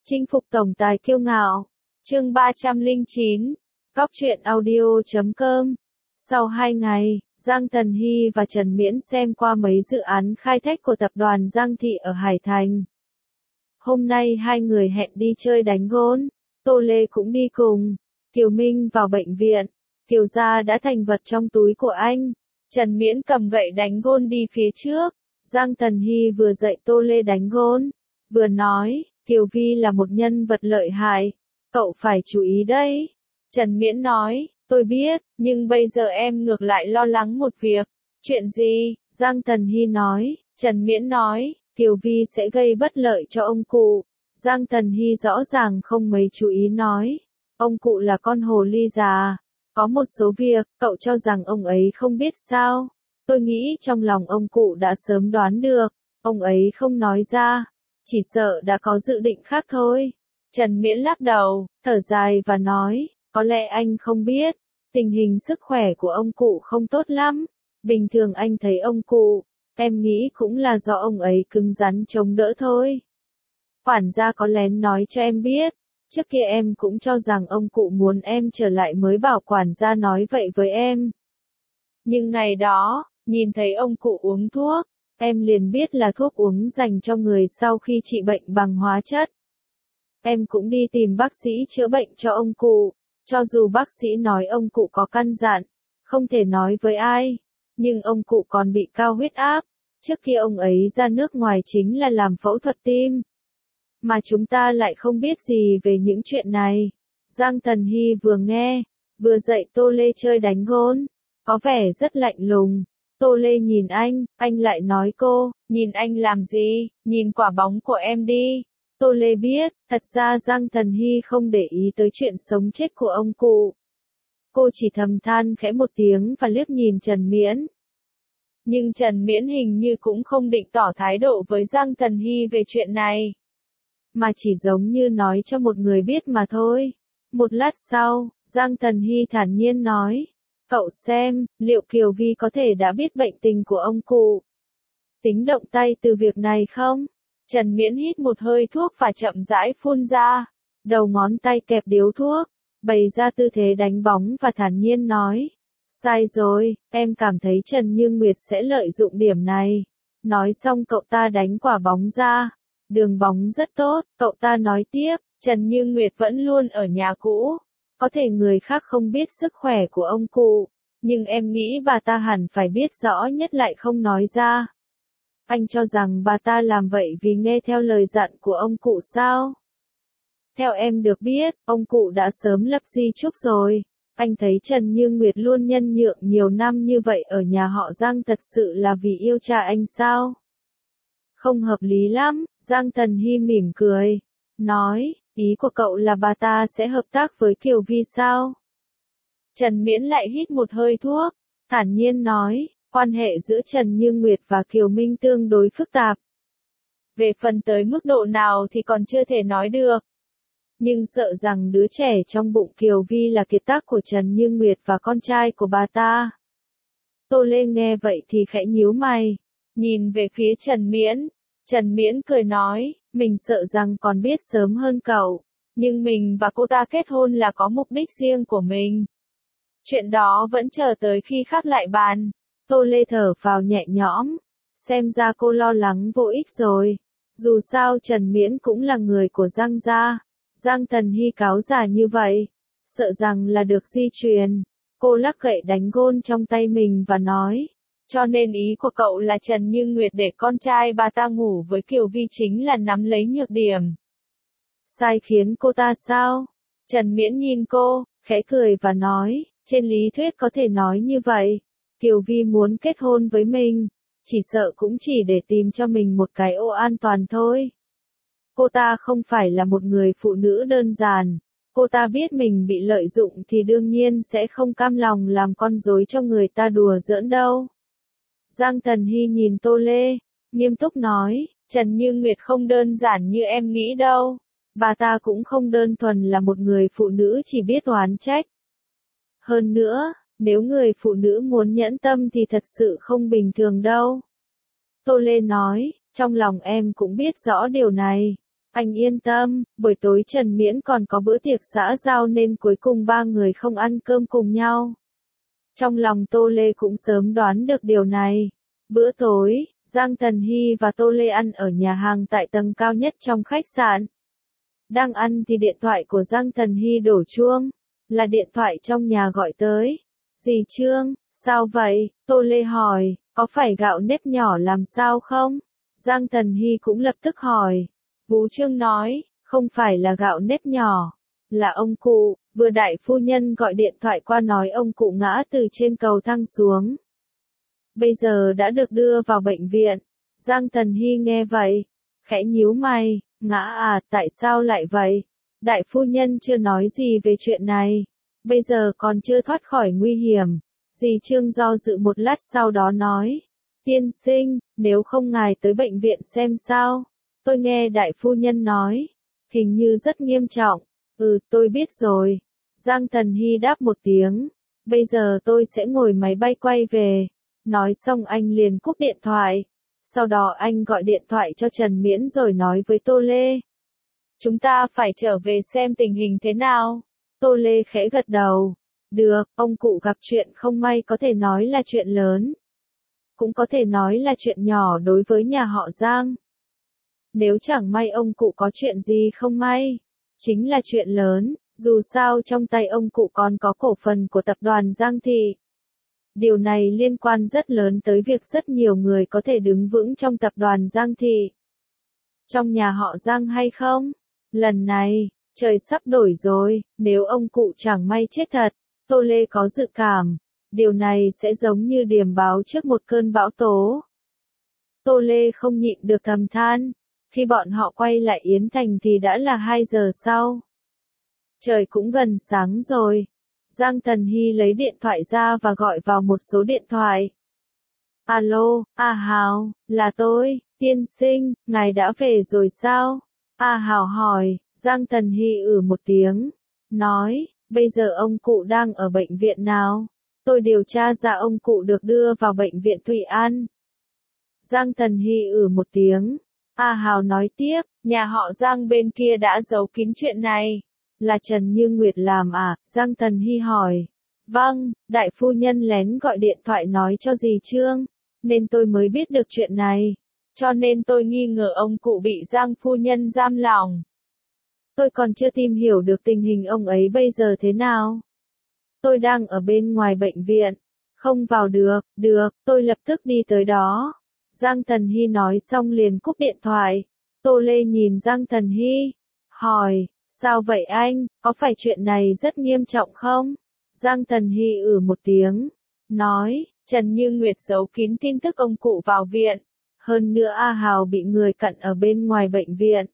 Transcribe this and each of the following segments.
Chinh phục tổng tài kiêu ngạo. Chương 309. Góc truyện audio.com. Sau 2 ngày, Giang Tần Hy và Trần Miễn xem qua mấy dự án khai thác của tập đoàn Giang Thị ở Hải Thành. Hôm nay hai người hẹn đi chơi đánh gôn, Tô Lê cũng đi cùng. Kiều Minh vào bệnh viện, Kiều gia đã thành vật trong túi của anh. Trần Miễn cầm gậy đánh gôn đi phía trước. Giang Tần Hy vừa dạy Tô Lê đánh gôn, vừa nói, Kiều Vi là một nhân vật lợi hại, cậu phải chú ý đấy. Trần Miễn nói, tôi biết, nhưng bây giờ em ngược lại lo lắng một việc. Chuyện gì? Giang Tần Hy nói. Trần Miễn nói, Kiều Vi sẽ gây bất lợi cho ông cụ. Giang Tần Hy rõ ràng không mấy chú ý nói, ông cụ là con hồ ly già. Có một số việc, cậu cho rằng ông ấy không biết sao? Tôi nghĩ trong lòng ông cụ đã sớm đoán được, ông ấy không nói ra, chỉ sợ đã có dự định khác thôi. Trần Miễn lắc đầu, thở dài và nói, có lẽ anh không biết, tình hình sức khỏe của ông cụ không tốt lắm. Bình thường anh thấy ông cụ, em nghĩ cũng là do ông ấy cứng rắn chống đỡ thôi. Quản gia có lén nói cho em biết, trước kia em cũng cho rằng ông cụ muốn em trở lại mới bảo quản gia nói vậy với em. Nhưng ngày đó, nhìn thấy ông cụ uống thuốc, em liền biết là thuốc uống dành cho người sau khi trị bệnh bằng hóa chất. Em cũng đi tìm bác sĩ chữa bệnh cho ông cụ, cho dù bác sĩ nói ông cụ có căn dặn, không thể nói với ai, nhưng ông cụ còn bị cao huyết áp, trước khi ông ấy ra nước ngoài chính là làm phẫu thuật tim. Mà chúng ta lại không biết gì về những chuyện này. Giang Tần Hy vừa nghe, vừa dạy Tô Lê chơi đánh gôn, có vẻ rất lạnh lùng. Tô Lê nhìn anh lại nói cô, nhìn anh làm gì, nhìn quả bóng của em đi. Tô Lê biết, thật ra Giang Tần Hy không để ý tới chuyện sống chết của ông cụ. Cô chỉ thầm than khẽ một tiếng và liếc nhìn Trần Miễn. Nhưng Trần Miễn hình như cũng không định tỏ thái độ với Giang Tần Hy về chuyện này, mà chỉ giống như nói cho một người biết mà thôi. Một lát sau, Giang Tần Hy thản nhiên nói, cậu xem, liệu Kiều Vi có thể đã biết bệnh tình của ông cụ? Tính động tay từ việc này không? Trần Miễn hít một hơi thuốc và chậm rãi phun ra. Đầu ngón tay kẹp điếu thuốc, bày ra tư thế đánh bóng và thản nhiên nói. Sai rồi, em cảm thấy Trần Như Nguyệt sẽ lợi dụng điểm này. Nói xong cậu ta đánh quả bóng ra. Đường bóng rất tốt, cậu ta nói tiếp, Trần Như Nguyệt vẫn luôn ở nhà cũ. Có thể người khác không biết sức khỏe của ông cụ, nhưng em nghĩ bà ta hẳn phải biết rõ nhất lại không nói ra. Anh cho rằng bà ta làm vậy vì nghe theo lời dặn của ông cụ sao? Theo em được biết, ông cụ đã sớm lập di chúc rồi. Anh thấy Trần Như Nguyệt luôn nhân nhượng nhiều năm như vậy ở nhà họ Giang thật sự là vì yêu cha anh sao? Không hợp lý lắm. Giang Tần Hy mỉm cười, nói, ý của cậu là bà ta sẽ hợp tác với Kiều Vi sao? Trần Miễn lại hít một hơi thuốc, thản nhiên nói, quan hệ giữa Trần Như Nguyệt và Kiều Minh tương đối phức tạp. Về phần tới mức độ nào thì còn chưa thể nói được. Nhưng sợ rằng đứa trẻ trong bụng Kiều Vi là kiệt tác của Trần Như Nguyệt và con trai của bà ta. Tô Lê nghe vậy thì khẽ nhíu mày, nhìn về phía Trần Miễn. Trần Miễn cười nói, mình sợ rằng còn biết sớm hơn cậu, nhưng mình và cô ta kết hôn là có mục đích riêng của mình. Chuyện đó vẫn chờ tới khi khác lại bàn. Tô Lê thở phào nhẹ nhõm, xem ra cô lo lắng vô ích rồi. Dù sao Trần Miễn cũng là người của Giang gia. Giang Tần Hy cáo giả như vậy, sợ rằng là được di truyền. Cô lắc gậy đánh gôn trong tay mình và nói, cho nên ý của cậu là Trần Như Nguyệt để con trai bà ta ngủ với Kiều Vi chính là nắm lấy nhược điểm. Sai khiến cô ta sao? Trần Miễn nhìn cô, khẽ cười và nói, trên lý thuyết có thể nói như vậy. Kiều Vi muốn kết hôn với mình, chỉ sợ cũng chỉ để tìm cho mình một cái ô an toàn thôi. Cô ta không phải là một người phụ nữ đơn giản. Cô ta biết mình bị lợi dụng thì đương nhiên sẽ không cam lòng làm con rối cho người ta đùa giỡn đâu. Giang Tần Hy nhìn Tô Lê, nghiêm túc nói, Trần Như Nguyệt không đơn giản như em nghĩ đâu. Bà ta cũng không đơn thuần là một người phụ nữ chỉ biết oán trách. Hơn nữa, nếu người phụ nữ muốn nhẫn tâm thì thật sự không bình thường đâu. Tô Lê nói, trong lòng em cũng biết rõ điều này. Anh yên tâm, buổi tối Trần Miễn còn có bữa tiệc xã giao nên cuối cùng ba người không ăn cơm cùng nhau. Trong lòng Tô Lê cũng sớm đoán được điều này. Bữa tối, Giang Tần Hy và Tô Lê ăn ở nhà hàng tại tầng cao nhất trong khách sạn. Đang ăn thì điện thoại của Giang Tần Hy đổ chuông, là điện thoại trong nhà gọi tới. Dì Trương, sao vậy? Tô Lê hỏi, có phải gạo nếp nhỏ làm sao không? Giang Tần Hy cũng lập tức hỏi. Vú Trương nói, không phải là gạo nếp nhỏ, là ông cụ, vừa đại phu nhân gọi điện thoại qua nói ông cụ ngã từ trên cầu thang xuống. Bây giờ đã được đưa vào bệnh viện. Giang Tần Hy nghe vậy, khẽ nhíu mày, ngã à, tại sao lại vậy? Đại phu nhân chưa nói gì về chuyện này, bây giờ còn chưa thoát khỏi nguy hiểm. Dì Trương do dự một lát sau đó nói, tiên sinh, nếu không ngài tới bệnh viện xem sao? Tôi nghe đại phu nhân nói, hình như rất nghiêm trọng. Tôi biết rồi. Giang Tần Hy đáp một tiếng, bây giờ tôi sẽ ngồi máy bay quay về. Nói xong anh liền cúp điện thoại. Sau đó anh gọi điện thoại cho Trần Miễn rồi nói với Tô Lê. Chúng ta phải trở về xem tình hình thế nào. Tô Lê khẽ gật đầu. Được, ông cụ gặp chuyện không may có thể nói là chuyện lớn. Cũng có thể nói là chuyện nhỏ đối với nhà họ Giang. Nếu chẳng may ông cụ có chuyện gì không may, chính là chuyện lớn, dù sao trong tay ông cụ còn có cổ phần của tập đoàn Giang Thị. Điều này liên quan rất lớn tới việc rất nhiều người có thể đứng vững trong tập đoàn Giang Thị. Trong nhà họ Giang hay không? Lần này, trời sắp đổi rồi, nếu ông cụ chẳng may chết thật, Tô Lê có dự cảm, điều này sẽ giống như điềm báo trước một cơn bão tố. Tô Lê không nhịn được thầm than. Khi bọn họ quay lại Yến Thành thì đã là 2 giờ sau. Trời cũng gần sáng rồi. Giang Tần Hy lấy điện thoại ra và gọi vào một số điện thoại. Alo, A Hào, là tôi, tiên sinh, ngài đã về rồi sao? A Hào hỏi, Giang Tần Hy một tiếng. Nói, bây giờ ông cụ đang ở bệnh viện nào? Tôi điều tra ra ông cụ được đưa vào bệnh viện Thụy An. Giang Tần Hy một tiếng. A Hào nói tiếp, nhà họ Giang bên kia đã giấu kín chuyện này. Là Trần Như Nguyệt làm à? Giang Tần Hy hỏi. Vâng, đại phu nhân lén gọi điện thoại nói cho dì Trương, nên tôi mới biết được chuyện này. Cho nên tôi nghi ngờ ông cụ bị Giang phu nhân giam lỏng. Tôi còn chưa tìm hiểu được tình hình ông ấy bây giờ thế nào. Tôi đang ở bên ngoài bệnh viện, không vào được, tôi lập tức đi tới đó. Giang Tần Hy nói xong liền cúp điện thoại. Tô Lê nhìn Giang Tần Hy, hỏi, sao vậy anh, có phải chuyện này rất nghiêm trọng không? Giang Tần Hy một tiếng, nói, Trần Như Nguyệt giấu kín tin tức ông cụ vào viện. Hơn nữa A Hào bị người cặn ở bên ngoài bệnh viện.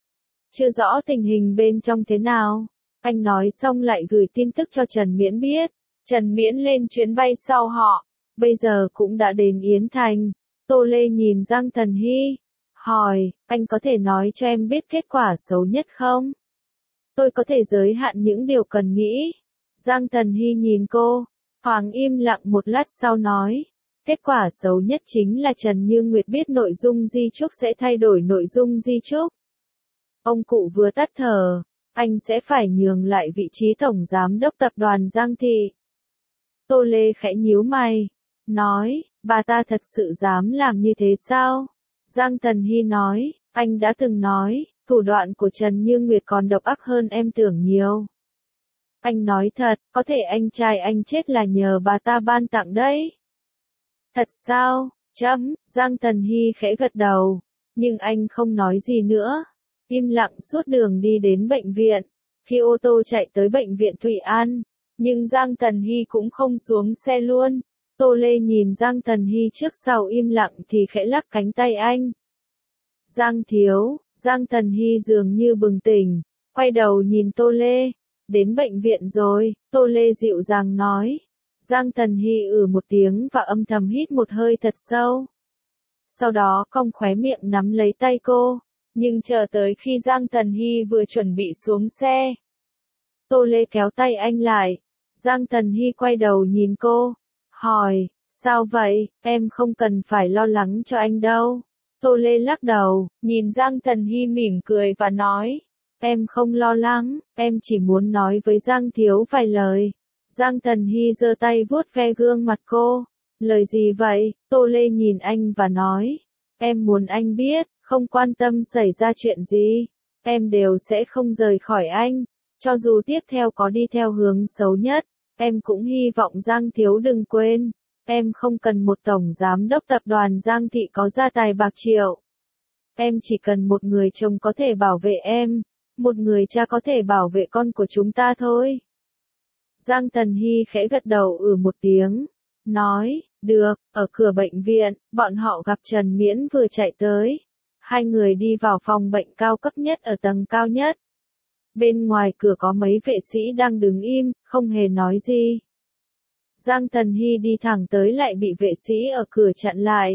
Chưa rõ tình hình bên trong thế nào. Anh nói xong lại gửi tin tức cho Trần Miễn biết. Trần Miễn lên chuyến bay sau họ, bây giờ cũng đã đến Yến Thành. Tô Lê nhìn Giang Tần Hy, hỏi, anh có thể nói cho em biết kết quả xấu nhất không? Tôi có thể giới hạn những điều cần nghĩ. Giang Tần Hy nhìn cô, thoáng im lặng một lát sau nói, kết quả xấu nhất chính là Trần Như Nguyệt biết nội dung di chúc sẽ thay đổi nội dung di chúc. Ông cụ vừa tắt thở, anh sẽ phải nhường lại vị trí tổng giám đốc tập đoàn Giang Thị. Tô Lê khẽ nhíu mày, nói, bà ta thật sự dám làm như thế sao? Giang Tần Hy nói, anh đã từng nói, thủ đoạn của Trần Như Nguyệt còn độc ác hơn em tưởng nhiều. Anh nói thật, có thể anh trai anh chết là nhờ bà ta ban tặng đấy. Thật sao? Giang Tần Hy khẽ gật đầu, nhưng anh không nói gì nữa. Im lặng suốt đường đi đến bệnh viện. Khi ô tô chạy tới bệnh viện Thụy An, nhưng Giang Tần Hy cũng không xuống xe luôn. Tô Lê nhìn Giang Tần Hy trước sau im lặng thì khẽ lắc cánh tay anh. Giang thiếu, Giang Tần Hy dường như bừng tỉnh, quay đầu nhìn Tô Lê. Đến bệnh viện rồi, Tô Lê dịu dàng nói. Giang Tần Hy một tiếng và âm thầm hít một hơi thật sâu. Sau đó cong khóe miệng nắm lấy tay cô, nhưng chờ tới khi Giang Tần Hy vừa chuẩn bị xuống xe. Tô Lê kéo tay anh lại. Giang Tần Hy quay đầu nhìn cô, hỏi, sao vậy, em không cần phải lo lắng cho anh đâu. Tô Lê lắc đầu, nhìn Giang Thần Hy mỉm cười và nói, em không lo lắng, em chỉ muốn nói với Giang Thiếu vài lời. Giang Thần Hy giơ tay vuốt ve gương mặt cô. Lời gì vậy? Tô Lê nhìn anh và nói, em muốn anh biết, không quan tâm xảy ra chuyện gì, em đều sẽ không rời khỏi anh. Cho dù tiếp theo có đi theo hướng xấu nhất, em cũng hy vọng Giang Thiếu đừng quên, em không cần một tổng giám đốc tập đoàn Giang Thị có gia tài bạc triệu. Em chỉ cần một người chồng có thể bảo vệ em, một người cha có thể bảo vệ con của chúng ta thôi. Giang Thần Hy khẽ gật đầu một tiếng, nói, được. Ở cửa bệnh viện, bọn họ gặp Trần Miễn vừa chạy tới. Hai người đi vào phòng bệnh cao cấp nhất ở tầng cao nhất. Bên ngoài cửa có mấy vệ sĩ đang đứng im, không hề nói gì. Giang Thần Hy đi thẳng tới lại bị vệ sĩ ở cửa chặn lại.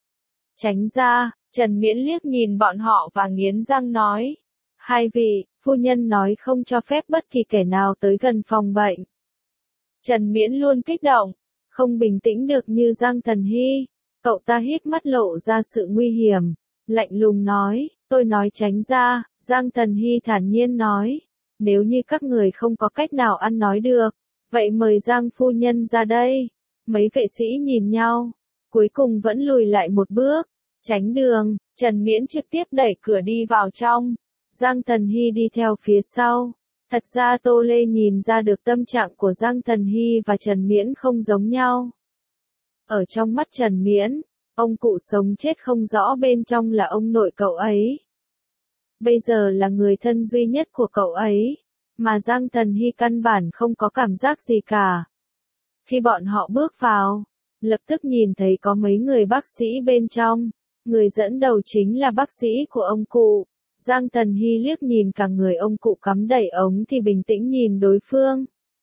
Tránh ra. Trần Miễn liếc nhìn bọn họ và nghiến răng nói. Hai vị, phu nhân nói không cho phép bất kỳ kẻ nào tới gần phòng bệnh. Trần Miễn luôn kích động, không bình tĩnh được như Giang Thần Hy. Cậu ta híp mắt lộ ra sự nguy hiểm, lạnh lùng nói, tôi nói tránh ra. Giang Thần Hy thản nhiên nói, nếu như các người không có cách nào ăn nói được, vậy mời Giang phu nhân ra đây. Mấy vệ sĩ nhìn nhau, cuối cùng vẫn lùi lại một bước, tránh đường. Trần Miễn trực tiếp đẩy cửa đi vào trong, Giang Thần Hy đi theo phía sau. Thật ra Tô Lê nhìn ra được tâm trạng của Giang Thần Hy và Trần Miễn không giống nhau. Ở trong mắt Trần Miễn, ông cụ sống chết không rõ bên trong là ông nội cậu ấy. Bây giờ là người thân duy nhất của cậu ấy, mà Giang Thần Hy căn bản không có cảm giác gì cả. Khi bọn họ bước vào, lập tức nhìn thấy có mấy người bác sĩ bên trong, người dẫn đầu chính là bác sĩ của ông cụ. Giang Thần Hy liếc nhìn cả người ông cụ cắm đầy ống thì bình tĩnh nhìn đối phương.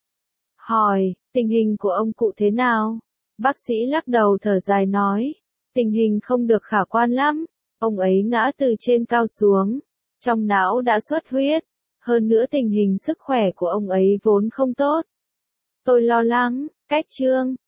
Hỏi, tình hình của ông cụ thế nào? Bác sĩ lắc đầu thở dài nói, tình hình không được khả quan lắm, ông ấy ngã từ trên cao xuống, trong não đã xuất huyết, hơn nữa tình hình sức khỏe của ông ấy vốn không tốt. Tôi lo lắng, cách chương